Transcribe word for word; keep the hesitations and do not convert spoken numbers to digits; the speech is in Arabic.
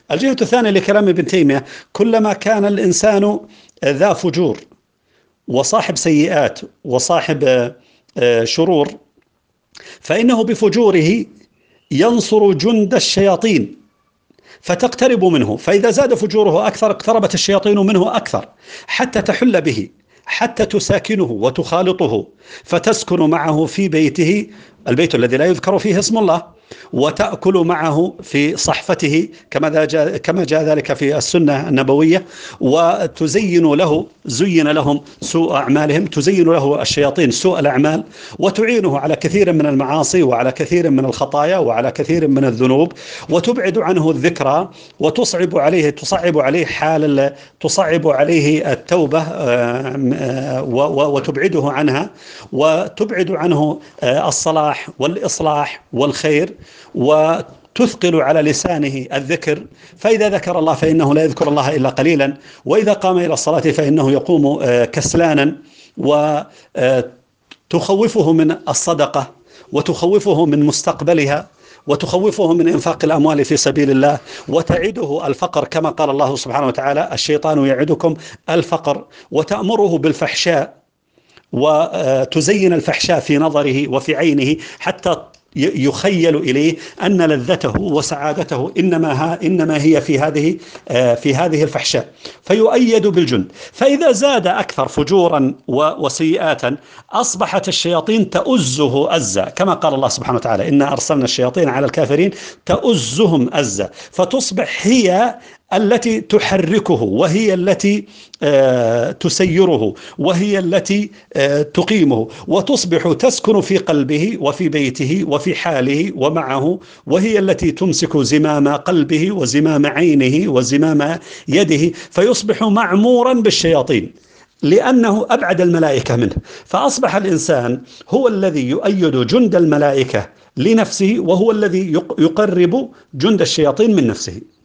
الجهة الثانية لكلام ابن تيمية: كلما كان الإنسان ذا فجور وصاحب سيئات وصاحب شرور، فإنه بفجوره ينصر جند الشياطين فتقترب منه، فإذا زاد فجوره أكثر اقتربت الشياطين منه أكثر حتى تحل به، حتى تساكنه وتخالطه، فتسكن معه في بيته، البيت الذي لا يذكر فيه اسم الله، وتأكل معه في صحفته كما جاء كما جاء ذلك في السنة النبوية، وتزين له زين لهم سوء أعمالهم، تزين له الشياطين سوء الأعمال، وتعينه على كثير من المعاصي وعلى كثير من الخطايا وعلى كثير من الذنوب، وتبعد عنه الذكرى، وتصعب عليه تصعب عليه حال تصعب عليه التوبة وتبعده عنها، وتبعد عنه الصلاح والإصلاح والخير، وتثقل على لسانه الذكر، فإذا ذكر الله فإنه لا يذكر الله إلا قليلا، وإذا قام إلى الصلاة فإنه يقوم كسلانا، وتخوفه من الصدقة، وتخوفه من مستقبلها، وتخوفه من إنفاق الأموال في سبيل الله، وتعده الفقر كما قال الله سبحانه وتعالى: الشيطان يعدكم الفقر، وتأمره بالفحشاء وتزين الفحشاء في نظره وفي عينه حتى يخيل إليه أن لذته وسعادته إنما ها إنما هي في هذه في هذه الفحشاء، فيؤيد بالجند. فإذا زاد أكثر فجورا وسيئات أصبحت الشياطين تؤزه أزا، كما قال الله سبحانه وتعالى: إنا أرسلنا الشياطين على الكافرين تؤزهم أزا، فتصبح هي التي تحركه، وهي التي آه تسيره، وهي التي آه تقيمه، وتصبح تسكن في قلبه وفي بيته وفي حاله ومعه، وهي التي تمسك زمام قلبه وزمام عينه وزمام يده، فيصبح معمورا بالشياطين لأنه أبعد الملائكة منه، فأصبح الإنسان هو الذي يؤيد جند الملائكة لنفسه، وهو الذي يقرب جند الشياطين من نفسه.